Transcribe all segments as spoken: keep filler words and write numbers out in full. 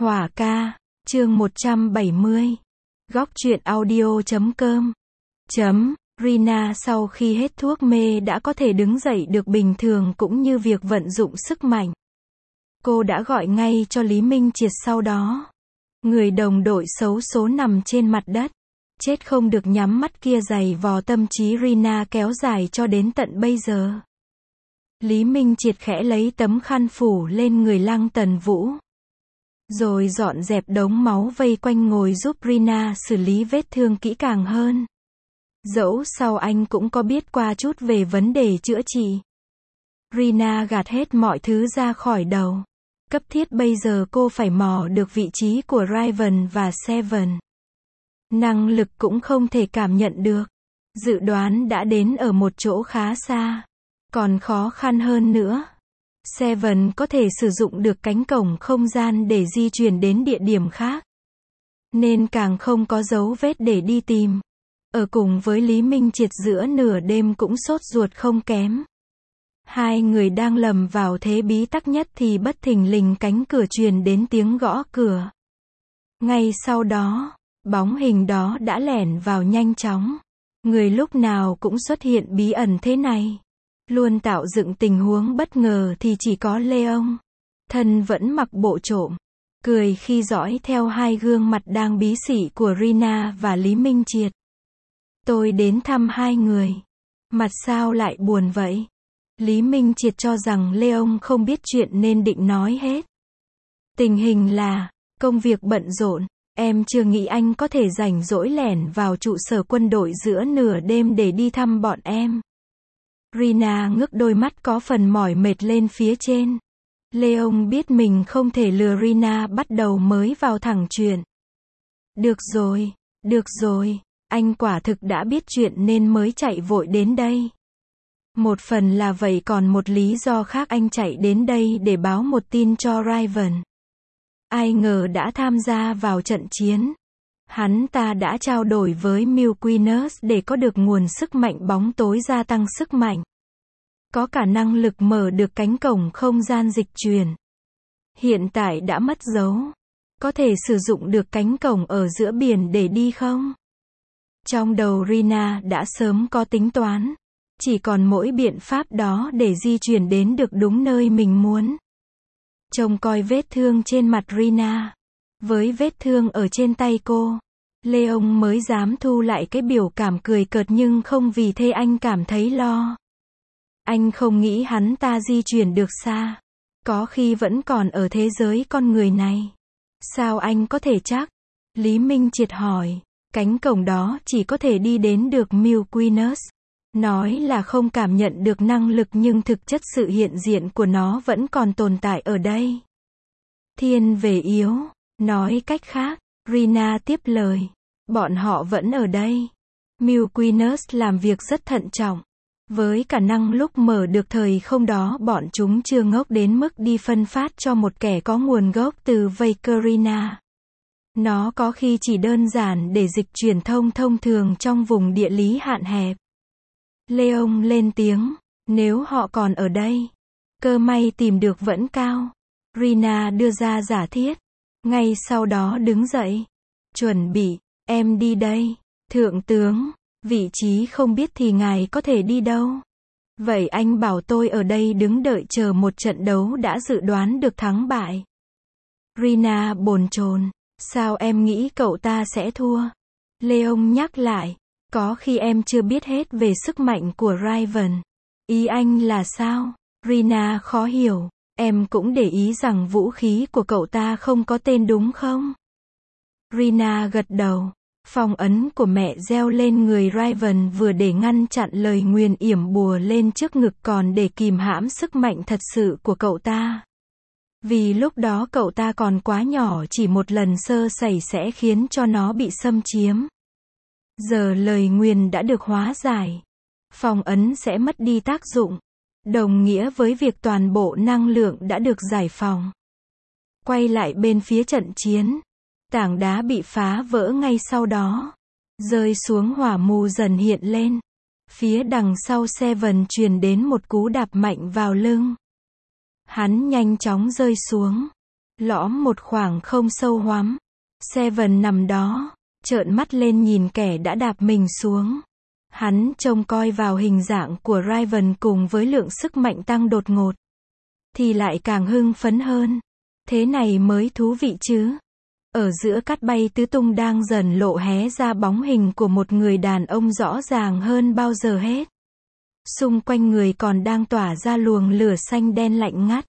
Hỏa ca, chương một trăm bảy mươi. Góc truyện audio chấm com. Chấm, Rina sau khi hết thuốc mê đã có thể đứng dậy được bình thường cũng như việc vận dụng sức mạnh. Cô đã gọi ngay cho Lý Minh Triệt sau đó. Người đồng đội xấu số nằm trên mặt đất. Chết không được nhắm mắt kia giày vò tâm trí Rina kéo dài cho đến tận bây giờ. Lý Minh Triệt khẽ lấy tấm khăn phủ lên người Lăng Tần Vũ. Rồi dọn dẹp đống máu vây quanh ngồi giúp Rina xử lý vết thương kỹ càng hơn. Dẫu sau anh cũng có biết qua chút về vấn đề chữa trị. Rina gạt hết mọi thứ ra khỏi đầu. Cấp thiết bây giờ cô phải mò được vị trí của Raven và Seven. Năng lực cũng không thể cảm nhận được. Dự đoán đã đến ở một chỗ khá xa. Còn khó khăn hơn nữa. Seven có thể sử dụng được cánh cổng không gian để di chuyển đến địa điểm khác. Nên càng không có dấu vết để đi tìm. Ở cùng với Lý Minh Triệt giữa nửa đêm cũng sốt ruột không kém. Hai người đang lầm vào thế bí tắc nhất thì bất thình lình cánh cửa truyền đến tiếng gõ cửa. Ngay sau đó, bóng hình đó đã lẻn vào nhanh chóng. Người lúc nào cũng xuất hiện bí ẩn thế này. Luôn tạo dựng tình huống bất ngờ thì chỉ có Leon. Thân vẫn mặc bộ trộm. Cười khi dõi theo hai gương mặt đang bí xỉ của Rina và Lý Minh Triệt. Tôi đến thăm hai người. Mặt sao lại buồn vậy? Lý Minh Triệt cho rằng Leon không biết chuyện nên định nói hết. Tình hình là, công việc bận rộn. Em chưa nghĩ anh có thể rảnh rỗi lẻn vào trụ sở quân đội giữa nửa đêm để đi thăm bọn em. Rina ngước đôi mắt có phần mỏi mệt lên phía trên. Leon biết mình không thể lừa Rina bắt đầu mới vào thẳng chuyện. Được rồi, được rồi, anh quả thực đã biết chuyện nên mới chạy vội đến đây. Một phần là vậy còn một lý do khác anh chạy đến đây để báo một tin cho Raven. Ai ngờ đã tham gia vào trận chiến. Hắn ta đã trao đổi với Milquinus để có được nguồn sức mạnh bóng tối gia tăng sức mạnh. Có cả năng lực mở được cánh cổng không gian dịch chuyển. Hiện tại đã mất dấu. Có thể sử dụng được cánh cổng ở giữa biển để đi không? Trong đầu Rina đã sớm có tính toán. Chỉ còn mỗi biện pháp đó để di chuyển đến được đúng nơi mình muốn. Trông coi vết thương trên mặt Rina. Với vết thương ở trên tay cô, Leon mới dám thu lại cái biểu cảm cười cợt nhưng không vì thế anh cảm thấy lo. Anh không nghĩ hắn ta di chuyển được xa. Có khi vẫn còn ở thế giới con người này. Sao anh có thể chắc? Lý Minh Triệt hỏi. Cánh cổng đó chỉ có thể đi đến được Milquinus. Nói là không cảm nhận được năng lực nhưng thực chất sự hiện diện của nó vẫn còn tồn tại ở đây. Thiên về yếu. Nói cách khác, Rina tiếp lời. Bọn họ vẫn ở đây. Milquinus làm việc rất thận trọng. Với khả năng lúc mở được thời không đó bọn chúng chưa ngốc đến mức đi phân phát cho một kẻ có nguồn gốc từ Vakerina. Nó có khi chỉ đơn giản để dịch truyền thông thông thường trong vùng địa lý hạn hẹp. Leon lên tiếng, nếu họ còn ở đây, cơ may tìm được vẫn cao. Rina đưa ra giả thiết, ngay sau đó đứng dậy. Chuẩn bị, em đi đây. Thượng tướng, vị trí không biết thì ngài có thể đi đâu. Vậy anh bảo tôi ở đây đứng đợi chờ một trận đấu đã dự đoán được thắng bại. Rina bồn chồn, sao em nghĩ cậu ta sẽ thua? Leon nhắc lại. Có khi em chưa biết hết về sức mạnh của Raven. Ý anh là sao? Rina khó hiểu. Em cũng để ý rằng vũ khí của cậu ta không có tên đúng không? Rina gật đầu. Phong ấn của mẹ gieo lên người Raven vừa để ngăn chặn lời nguyền yểm bùa lên trước ngực còn để kìm hãm sức mạnh thật sự của cậu ta. Vì lúc đó cậu ta còn quá nhỏ chỉ một lần sơ sẩy sẽ khiến cho nó bị xâm chiếm. Giờ lời nguyền đã được hóa giải. Phong ấn sẽ mất đi tác dụng. Đồng nghĩa với việc toàn bộ năng lượng đã được giải phóng. Quay lại bên phía trận chiến. Tảng đá bị phá vỡ ngay sau đó. Rơi xuống hỏa mù dần hiện lên. Phía đằng sau Seven truyền đến một cú đạp mạnh vào lưng. Hắn nhanh chóng rơi xuống. Lõm một khoảng không sâu hoắm. Seven nằm đó, trợn mắt lên nhìn kẻ đã đạp mình xuống. Hắn trông coi vào hình dạng của Raven cùng với lượng sức mạnh tăng đột ngột. Thì lại càng hưng phấn hơn. Thế này mới thú vị chứ. Ở giữa cát bay tứ tung đang dần lộ hé ra bóng hình của một người đàn ông rõ ràng hơn bao giờ hết. Xung quanh người còn đang tỏa ra luồng lửa xanh đen lạnh ngắt.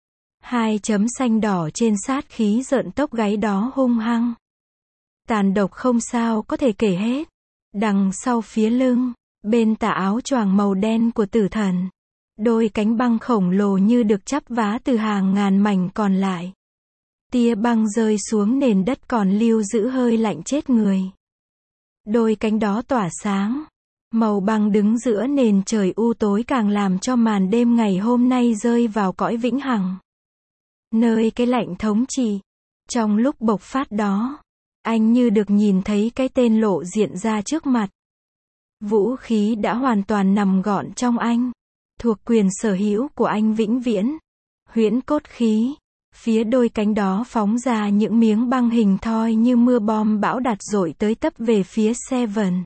Hai chấm xanh đỏ trên sát khí rợn tóc gáy đó hung hăng. Tàn độc không sao có thể kể hết. Đằng sau phía lưng, bên tà áo choàng màu đen của tử thần. Đôi cánh băng khổng lồ như được chắp vá từ hàng ngàn mảnh còn lại. Tia băng rơi xuống nền đất còn lưu giữ hơi lạnh chết người. Đôi cánh đó tỏa sáng. Màu băng đứng giữa nền trời u tối càng làm cho màn đêm ngày hôm nay rơi vào cõi vĩnh hằng. Nơi cái lạnh thống trị. Trong lúc bộc phát đó, anh như được nhìn thấy cái tên lộ diện ra trước mặt. Vũ khí đã hoàn toàn nằm gọn trong anh. Thuộc quyền sở hữu của anh vĩnh viễn. Huyễn cốt khí. Phía đôi cánh đó phóng ra những miếng băng hình thoi như mưa bom bão đạn dội tới tấp về phía Seven.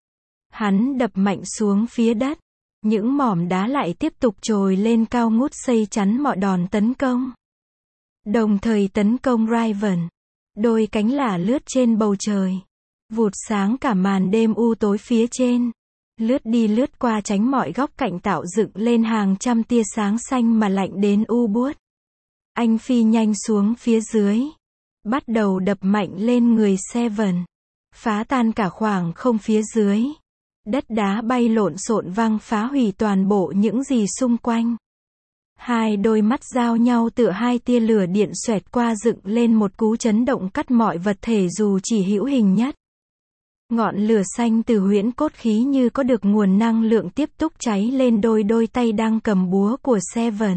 Hắn đập mạnh xuống phía đất. Những mỏm đá lại tiếp tục trồi lên cao ngút xây chắn mọi đòn tấn công. Đồng thời tấn công Raven. Đôi cánh lả lướt trên bầu trời. Vụt sáng cả màn đêm u tối phía trên. Lướt đi lướt qua tránh mọi góc cạnh tạo dựng lên hàng trăm tia sáng xanh mà lạnh đến u buốt. Anh phi nhanh xuống phía dưới. Bắt đầu đập mạnh lên người Seven. Phá tan cả khoảng không phía dưới. Đất đá bay lộn xộn văng phá hủy toàn bộ những gì xung quanh. Hai đôi mắt giao nhau tựa hai tia lửa điện xoẹt qua dựng lên một cú chấn động cắt mọi vật thể dù chỉ hữu hình nhất. Ngọn lửa xanh từ huyễn cốt khí như có được nguồn năng lượng tiếp tục cháy lên đôi đôi tay đang cầm búa của Seven.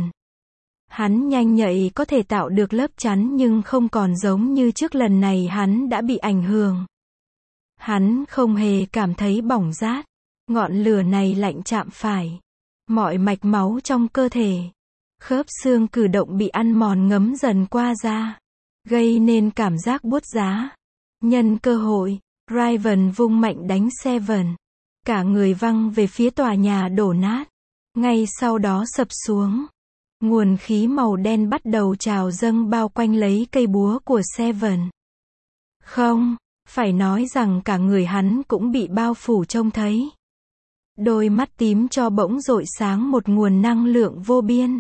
Hắn nhanh nhạy có thể tạo được lớp chắn nhưng không còn giống như trước, lần này hắn đã bị ảnh hưởng. Hắn không hề cảm thấy bỏng rát. Ngọn lửa này lạnh chạm phải mọi mạch máu trong cơ thể. Khớp xương cử động bị ăn mòn ngấm dần qua da. Gây nên cảm giác buốt giá. Nhân cơ hội, Raven vung mạnh đánh Seven. Cả người văng về phía tòa nhà đổ nát. Ngay sau đó sập xuống. Nguồn khí màu đen bắt đầu trào dâng bao quanh lấy cây búa của Seven. Không, phải nói rằng cả người hắn cũng bị bao phủ trông thấy. Đôi mắt tím cho bỗng rọi sáng một nguồn năng lượng vô biên.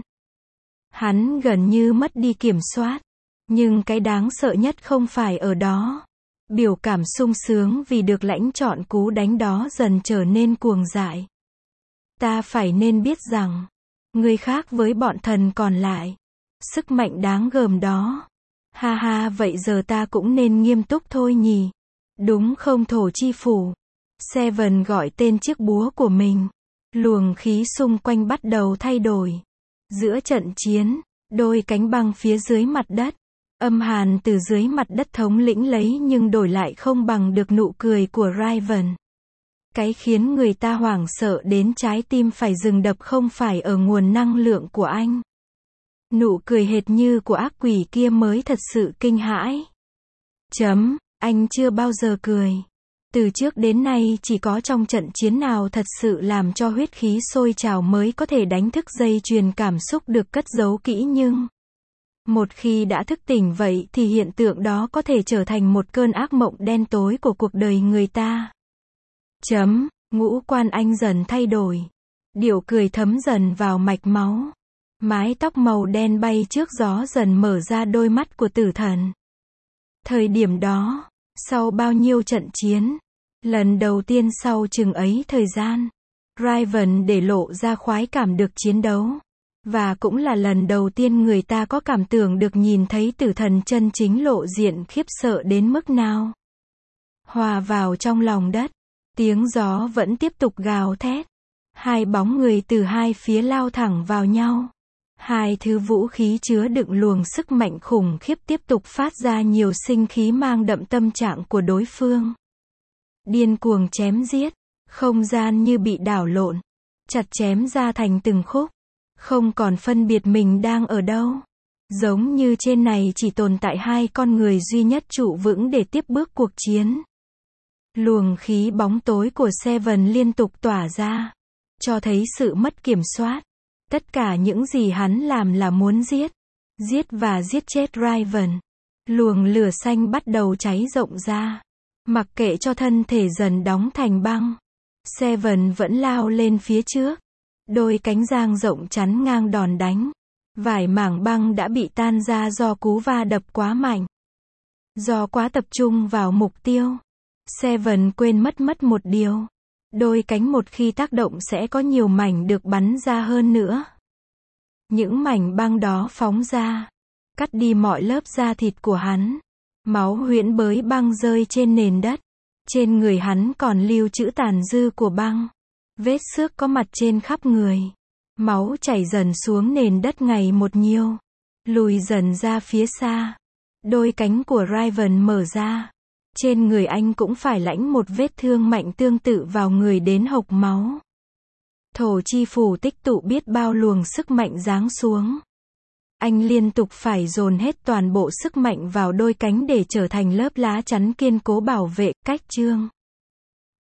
Hắn gần như mất đi kiểm soát. Nhưng cái đáng sợ nhất không phải ở đó. Biểu cảm sung sướng vì được lãnh trọn cú đánh đó dần trở nên cuồng dại. Ta phải nên biết rằng, người khác với bọn thần còn lại. Sức mạnh đáng gờm đó. Ha ha, vậy giờ ta cũng nên nghiêm túc thôi nhỉ. Đúng không thổ chi phủ? Seven gọi tên chiếc búa của mình. Luồng khí xung quanh bắt đầu thay đổi. Giữa trận chiến, đôi cánh băng phía dưới mặt đất. Âm hàn từ dưới mặt đất thống lĩnh lấy nhưng đổi lại không bằng được nụ cười của Raven. Cái khiến người ta hoảng sợ đến trái tim phải dừng đập không phải ở nguồn năng lượng của anh. Nụ cười hệt như của ác quỷ kia mới thật sự kinh hãi. Chấm, anh chưa bao giờ cười. Từ trước đến nay chỉ có trong trận chiến nào thật sự làm cho huyết khí sôi trào mới có thể đánh thức dây chuyền cảm xúc được cất giấu kỹ, nhưng một khi đã thức tỉnh vậy thì hiện tượng đó có thể trở thành một cơn ác mộng đen tối của cuộc đời người ta. Chấm, ngũ quan anh dần thay đổi. Điệu cười thấm dần vào mạch máu. Mái tóc màu đen bay trước gió dần mở ra đôi mắt của tử thần. Thời điểm đó, sau bao nhiêu trận chiến, lần đầu tiên sau chừng ấy thời gian, Raven để lộ ra khoái cảm được chiến đấu. Và cũng là lần đầu tiên người ta có cảm tưởng được nhìn thấy tử thần chân chính lộ diện khiếp sợ đến mức nào. Hòa vào trong lòng đất, tiếng gió vẫn tiếp tục gào thét. Hai bóng người từ hai phía lao thẳng vào nhau. Hai thứ vũ khí chứa đựng luồng sức mạnh khủng khiếp tiếp tục phát ra nhiều sinh khí mang đậm tâm trạng của đối phương. Điên cuồng chém giết, không gian như bị đảo lộn, chặt chém ra thành từng khúc, không còn phân biệt mình đang ở đâu. Giống như trên này chỉ tồn tại hai con người duy nhất trụ vững để tiếp bước cuộc chiến. Luồng khí bóng tối của Seven liên tục tỏa ra, cho thấy sự mất kiểm soát. Tất cả những gì hắn làm là muốn giết, giết và giết chết Raven. Luồng lửa xanh bắt đầu cháy rộng ra. Mặc kệ cho thân thể dần đóng thành băng, Seven vẫn lao lên phía trước. Đôi cánh dang rộng chắn ngang đòn đánh. Vài mảng băng đã bị tan ra do cú va đập quá mạnh. Do quá tập trung vào mục tiêu, Seven quên mất mất một điều. Đôi cánh một khi tác động sẽ có nhiều mảnh được bắn ra hơn nữa. Những mảnh băng đó phóng ra, cắt đi mọi lớp da thịt của hắn. Máu huyễn bới băng rơi trên nền đất. Trên người hắn còn lưu trữ tàn dư của băng. Vết xước có mặt trên khắp người. Máu chảy dần xuống nền đất ngày một nhiều. Lùi dần ra phía xa. Đôi cánh của Raven mở ra. Trên người anh cũng phải lãnh một vết thương mạnh tương tự vào người đến hộc máu. Thổ chi phủ tích tụ biết bao luồng sức mạnh giáng xuống. Anh liên tục phải dồn hết toàn bộ sức mạnh vào đôi cánh để trở thành lớp lá chắn kiên cố bảo vệ. Cách chương